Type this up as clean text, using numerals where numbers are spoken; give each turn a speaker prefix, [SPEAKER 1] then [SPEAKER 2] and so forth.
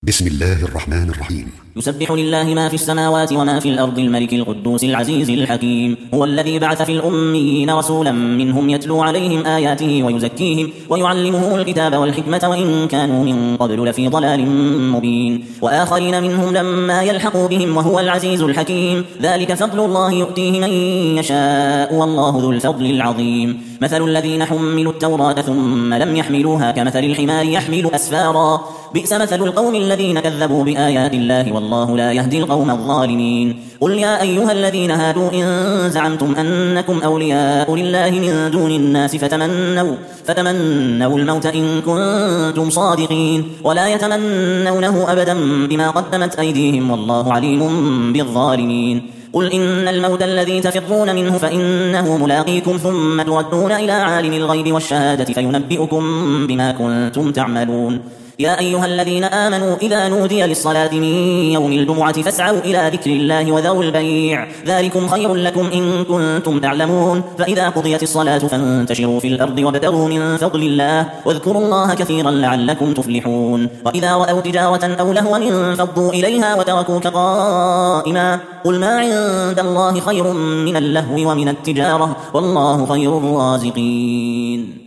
[SPEAKER 1] بسم الله الرحمن الرحيم.
[SPEAKER 2] يسبح لله ما في السماوات وما في الأرض الملك القدوس العزيز الحكيم. هو الذي بعث في الأميين رسولا منهم يتلو عليهم آياته ويزكيهم ويعلمهم الكتاب والحكمة وإن كانوا من قبل لفي ضلال مبين، وآخرين منهم لما يلحقوا بهم وهو العزيز الحكيم. ذلك فضل الله يؤتيه من يشاء والله ذو الفضل العظيم. مثل الذين حملوا التوراة ثم لم يحملوها كمثل الحمار يحمل أسفارا، بئس مثل القوم الذين كذبوا بآيات الله والله لا يهدي القوم الظالمين. قل يا أيها الذين هادوا إن زعمتم أنكم أولياء لله من دون الناس فتمنوا الموت إن كنتم صادقين، ولا يتمنونه أبدا بما قدمت أيديهم والله عليم بالظالمين. قل إن الموت الذي تفرون منه فإنه ملاقيكم ثم تردون إلى عالم الغيب والشهادة فينبئكم بما كنتم تعملون. يا أيها الذين آمنوا إذا نودي للصلاة من يوم الجمعة فاسعوا إلى ذكر الله وذروا البيع، ذلكم خير لكم إن كنتم تعلمون. فإذا قضيت الصلاة فانتشروا في الأرض وابتغوا من فضل الله واذكروا الله كثيرا لعلكم تفلحون. وإذا رأوا تجارة أو لهوا انفضوا إليها وتركوك قائما، قل ما عند الله خير من اللهو ومن التجارة والله خير الرازقين.